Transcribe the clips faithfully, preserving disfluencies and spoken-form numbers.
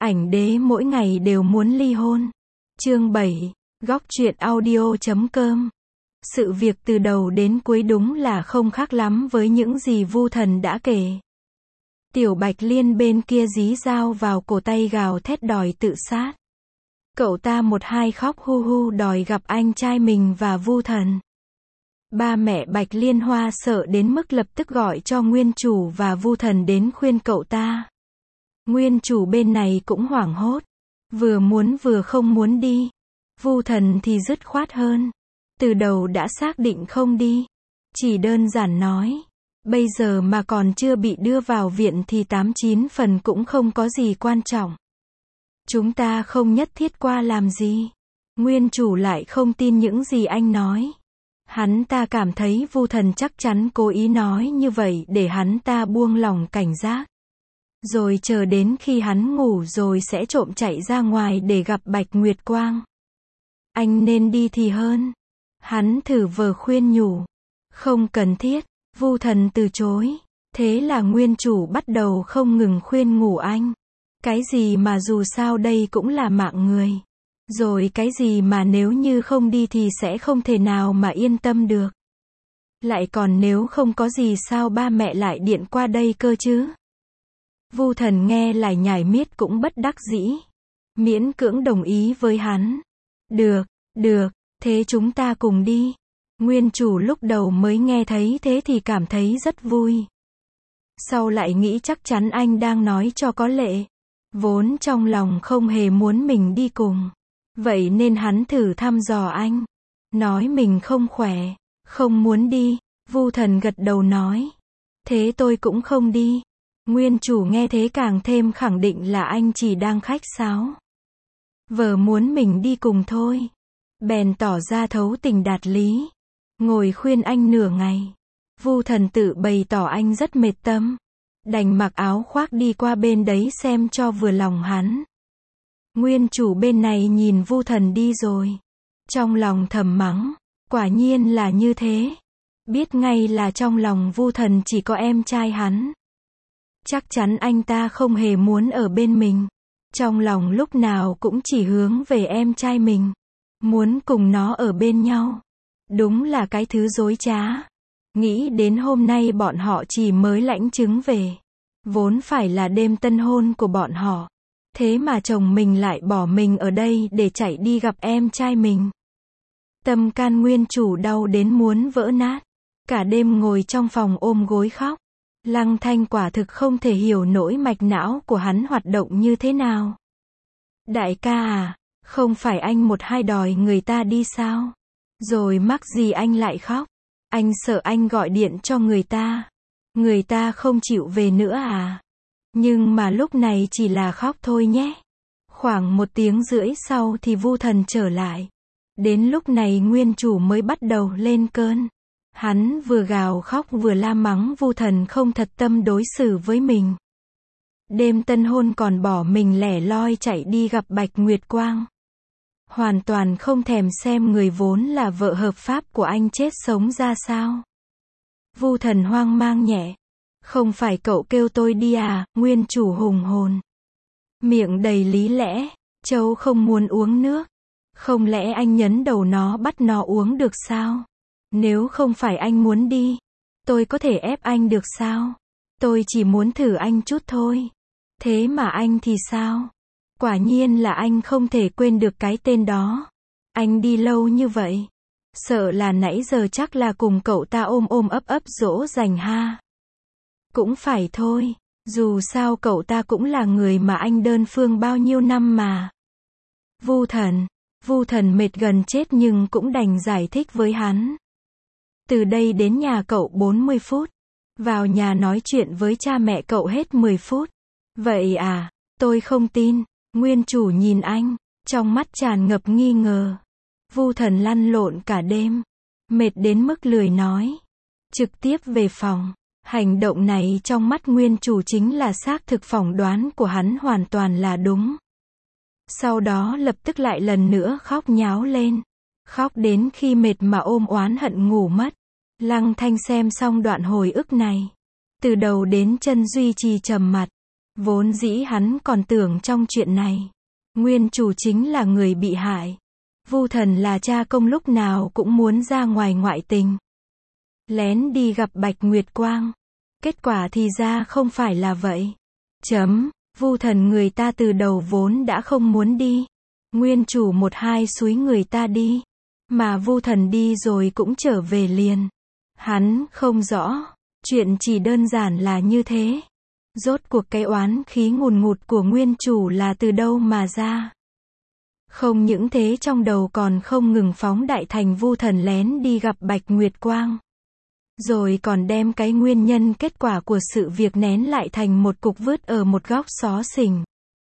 Ảnh đế mỗi ngày đều muốn ly hôn. Chương bảy, góc truyện audio chấm com. Sự việc từ đầu đến cuối đúng là không khác lắm với những gì Vu Thần đã kể. Tiểu Bạch Liên bên kia dí dao vào cổ tay gào thét đòi tự sát. Cậu ta một hai khóc hu hu đòi gặp anh trai mình và Vu Thần. Ba mẹ Bạch Liên Hoa sợ đến mức lập tức gọi cho nguyên chủ và Vu Thần đến khuyên cậu ta. Nguyên chủ bên này cũng hoảng hốt, vừa muốn vừa không muốn đi. Vu Thần thì dứt khoát hơn, từ đầu đã xác định không đi, chỉ đơn giản nói, bây giờ mà còn chưa bị đưa vào viện thì tám chín phần cũng không có gì quan trọng. Chúng ta không nhất thiết qua làm gì. Nguyên chủ lại không tin những gì anh nói. Hắn ta cảm thấy Vu Thần chắc chắn cố ý nói như vậy để hắn ta buông lỏng cảnh giác. Rồi chờ đến khi hắn ngủ rồi sẽ trộm chạy ra ngoài để gặp Bạch Nguyệt Quang. Anh nên đi thì hơn. Hắn thử vờ khuyên nhủ. Không cần thiết. Vu Thần từ chối. Thế là nguyên chủ bắt đầu không ngừng khuyên ngủ anh. Cái gì mà dù sao đây cũng là mạng người. Rồi cái gì mà nếu như không đi thì sẽ không thể nào mà yên tâm được. Lại còn nếu không có gì sao ba mẹ lại điện qua đây cơ chứ. Vu Thần nghe lại nhải miết cũng bất đắc dĩ. Miễn cưỡng đồng ý với hắn. Được, được, thế chúng ta cùng đi. Nguyên chủ lúc đầu mới nghe thấy thế thì cảm thấy rất vui. Sau lại nghĩ chắc chắn anh đang nói cho có lệ. Vốn trong lòng không hề muốn mình đi cùng. Vậy nên hắn thử thăm dò anh. Nói mình không khỏe, không muốn đi. Vu Thần gật đầu nói. Thế tôi cũng không đi. Nguyên chủ nghe thế càng thêm khẳng định là anh chỉ đang khách sáo. Vờ muốn mình đi cùng thôi. Bèn tỏ ra thấu tình đạt lý. Ngồi khuyên anh nửa ngày. Vu Thần tự bày tỏ anh rất mệt tâm. Đành mặc áo khoác đi qua bên đấy xem cho vừa lòng hắn. Nguyên chủ bên này nhìn Vu Thần đi rồi. Trong lòng thầm mắng. Quả nhiên là như thế. Biết ngay là trong lòng Vu Thần chỉ có em trai hắn. Chắc chắn anh ta không hề muốn ở bên mình. Trong lòng lúc nào cũng chỉ hướng về em trai mình. Muốn cùng nó ở bên nhau. Đúng là cái thứ dối trá. Nghĩ đến hôm nay bọn họ chỉ mới lãnh chứng về. Vốn phải là đêm tân hôn của bọn họ. Thế mà chồng mình lại bỏ mình ở đây để chạy đi gặp em trai mình. Tâm can nguyên chủ đau đến muốn vỡ nát. Cả đêm ngồi trong phòng ôm gối khóc. Lăng Thanh quả thực không thể hiểu nổi mạch não của hắn hoạt động như thế nào. Đại ca à, không phải anh một hai đòi người ta đi sao? Rồi mắc gì anh lại khóc? Anh sợ anh gọi điện cho người ta. Người ta không chịu về nữa à? Nhưng mà lúc này chỉ là khóc thôi nhé. Khoảng một tiếng rưỡi sau thì Vu Thần trở lại. Đến lúc này nguyên chủ mới bắt đầu lên cơn. Hắn vừa gào khóc vừa la mắng Vu Thần không thật tâm đối xử với mình. Đêm tân hôn còn bỏ mình lẻ loi chạy đi gặp Bạch Nguyệt Quang. Hoàn toàn không thèm xem người vốn là vợ hợp pháp của anh chết sống ra sao. Vu Thần hoang mang nhẹ. Không phải cậu kêu tôi đi à, nguyên chủ hùng hồn. Miệng đầy lý lẽ, Châu không muốn uống nước. Không lẽ anh nhấn đầu nó bắt nó uống được sao? Nếu không phải anh muốn đi, tôi có thể ép anh được sao? Tôi chỉ muốn thử anh chút thôi. Thế mà anh thì sao? Quả nhiên là anh không thể quên được cái tên đó. Anh đi lâu như vậy. Sợ là nãy giờ chắc là cùng cậu ta ôm ôm ấp ấp dỗ dành ha. Cũng phải thôi. Dù sao cậu ta cũng là người mà anh đơn phương bao nhiêu năm mà. Vu Thần. Vu Thần mệt gần chết nhưng cũng đành giải thích với hắn. Từ đây đến nhà cậu bốn mươi phút. Vào nhà nói chuyện với cha mẹ cậu hết mười phút. Vậy à, tôi không tin. Nguyên chủ nhìn anh, trong mắt tràn ngập nghi ngờ. Vu Thần lăn lộn cả đêm. Mệt đến mức lười nói. Trực tiếp về phòng. Hành động này trong mắt nguyên chủ chính là xác thực phỏng đoán của hắn hoàn toàn là đúng. Sau đó lập tức lại lần nữa khóc nháo lên. Khóc đến khi mệt mà ôm oán hận ngủ mất. Lăng Thanh xem xong đoạn hồi ức này. Từ đầu đến chân duy trì trầm mặt. Vốn dĩ hắn còn tưởng trong chuyện này, nguyên chủ chính là người bị hại. Vu Thần là cha công lúc nào cũng muốn ra ngoài ngoại tình. Lén đi gặp Bạch Nguyệt Quang. Kết quả thì ra không phải là vậy. Chấm, Vu Thần người ta từ đầu vốn đã không muốn đi. Nguyên chủ một hai xúi người ta đi. Mà Vu Thần đi rồi cũng trở về liền. Hắn không rõ. Chuyện chỉ đơn giản là như thế. Rốt cuộc cái oán khí ngùn ngụt của nguyên chủ là từ đâu mà ra. Không những thế trong đầu còn không ngừng phóng đại thành Vu Thần lén đi gặp Bạch Nguyệt Quang. Rồi còn đem cái nguyên nhân kết quả của sự việc nén lại thành một cục vứt ở một góc xó xỉnh.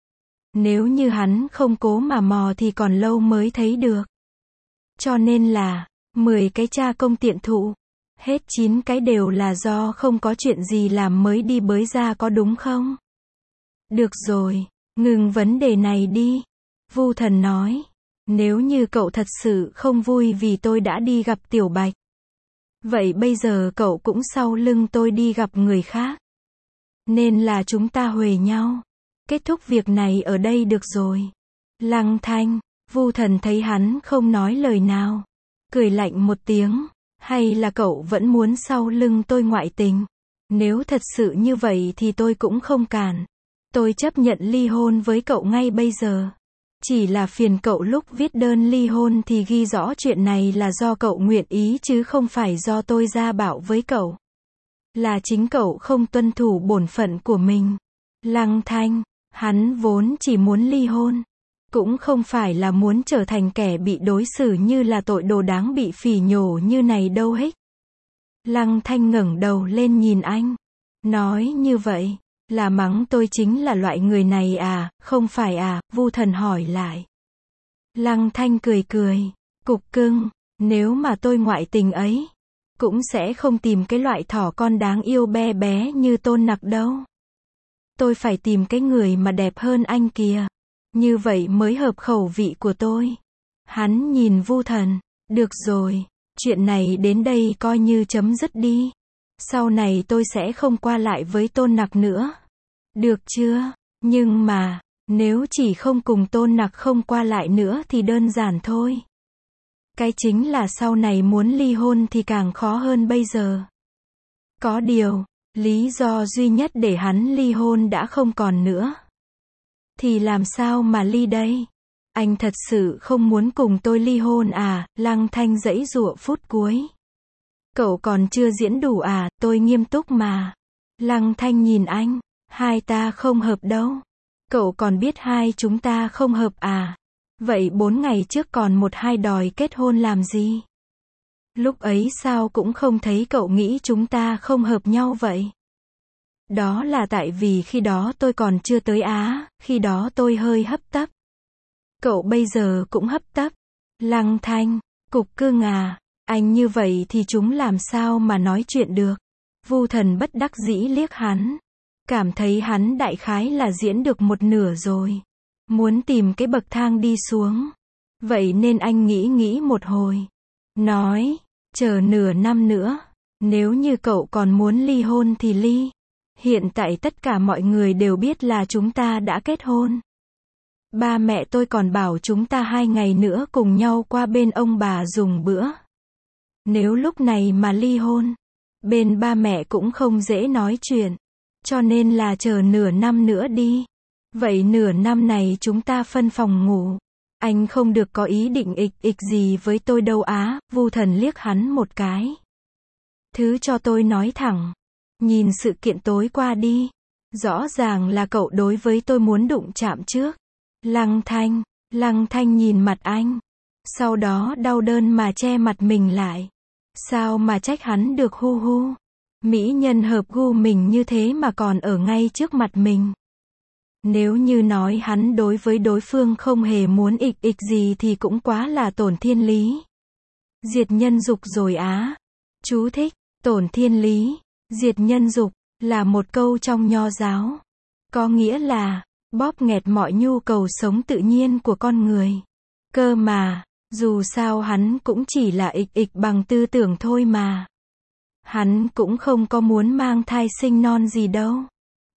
Nếu như hắn không cố mà mò thì còn lâu mới thấy được. Cho nên là, mười cái cha công tiện thụ. Hết chín cái đều là do không có chuyện gì làm mới đi bới ra có đúng không? Được rồi, ngừng vấn đề này đi. Vu Thần nói, nếu như cậu thật sự không vui vì tôi đã đi gặp Tiểu Bạch. Vậy bây giờ cậu cũng sau lưng tôi đi gặp người khác. Nên là chúng ta huề nhau. Kết thúc việc này ở đây được rồi. Lăng Thanh, Vu Thần thấy hắn không nói lời nào. Cười lạnh một tiếng. Hay là cậu vẫn muốn sau lưng tôi ngoại tình? Nếu thật sự như vậy thì tôi cũng không cản. Tôi chấp nhận ly hôn với cậu ngay bây giờ. Chỉ là phiền cậu lúc viết đơn ly hôn thì ghi rõ chuyện này là do cậu nguyện ý chứ không phải do tôi ra bảo với cậu. Là chính cậu không tuân thủ bổn phận của mình. Lăng Thanh, hắn vốn chỉ muốn ly hôn. Cũng không phải là muốn trở thành kẻ bị đối xử như là tội đồ đáng bị phỉ nhổ như này đâu hích. Lăng Thanh ngẩng đầu lên nhìn anh. Nói như vậy, là mắng tôi chính là loại người này à, không phải à, Vu Thần hỏi lại. Lăng Thanh cười cười, cục cưng, nếu mà tôi ngoại tình ấy, cũng sẽ không tìm cái loại thỏ con đáng yêu bé bé như Tôn Nặc đâu. Tôi phải tìm cái người mà đẹp hơn anh kìa. Như vậy mới hợp khẩu vị của tôi. Hắn nhìn Vu Thần, được rồi, chuyện này đến đây coi như chấm dứt đi. Sau này tôi sẽ không qua lại với Tôn Nặc nữa. Được chưa? Nhưng mà, nếu chỉ không cùng Tôn Nặc không qua lại nữa thì đơn giản thôi. Cái chính là sau này muốn ly hôn thì càng khó hơn bây giờ. Có điều, lý do duy nhất để hắn ly hôn đã không còn nữa. Thì làm sao mà ly đây? Anh thật sự không muốn cùng tôi ly hôn à? Lăng Thanh giãy giụa phút cuối. Cậu còn chưa diễn đủ à? Tôi nghiêm túc mà. Lăng Thanh nhìn anh. Hai ta không hợp đâu. Cậu còn biết hai chúng ta không hợp à? Vậy bốn ngày trước còn một hai đòi kết hôn làm gì? Lúc ấy sao cũng không thấy cậu nghĩ chúng ta không hợp nhau vậy? Đó là tại vì khi đó tôi còn chưa tới Á, khi đó tôi hơi hấp tấp. Cậu bây giờ cũng hấp tấp. Lăng Thanh, cục cưng à, anh như vậy thì chúng làm sao mà nói chuyện được. Vu Thần bất đắc dĩ liếc hắn. Cảm thấy hắn đại khái là diễn được một nửa rồi. Muốn tìm cái bậc thang đi xuống. Vậy nên anh nghĩ nghĩ một hồi. Nói, chờ nửa năm nữa. Nếu như cậu còn muốn ly hôn thì ly. Hiện tại tất cả mọi người đều biết là chúng ta đã kết hôn. Ba mẹ tôi còn bảo chúng ta hai ngày nữa cùng nhau qua bên ông bà dùng bữa. Nếu lúc này mà ly hôn, bên ba mẹ cũng không dễ nói chuyện. Cho nên là chờ nửa năm nữa đi. Vậy nửa năm này chúng ta phân phòng ngủ. Anh không được có ý định ịch ịch gì với tôi đâu á. Vu Thần liếc hắn một cái. Thứ cho tôi nói thẳng. Nhìn sự kiện tối qua đi. Rõ ràng là cậu đối với tôi muốn đụng chạm trước. Lăng Thanh, Lăng Thanh nhìn mặt anh. Sau đó đau đớn mà che mặt mình lại. Sao mà trách hắn được hu hu. Mỹ nhân hợp gu mình như thế mà còn ở ngay trước mặt mình. Nếu như nói hắn đối với đối phương không hề muốn ịch ịch gì thì cũng quá là tổn thiên lý. Diệt nhân dục rồi á. Chú thích, tổn thiên lý, diệt nhân dục, là một câu trong Nho giáo. Có nghĩa là, bóp nghẹt mọi nhu cầu sống tự nhiên của con người. Cơ mà, dù sao hắn cũng chỉ là ịch ịch bằng tư tưởng thôi mà. Hắn cũng không có muốn mang thai sinh non gì đâu.